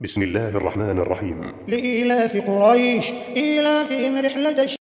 بسم الله الرحمن الرحيم. لإيلاف قريش إيلافهم رحلة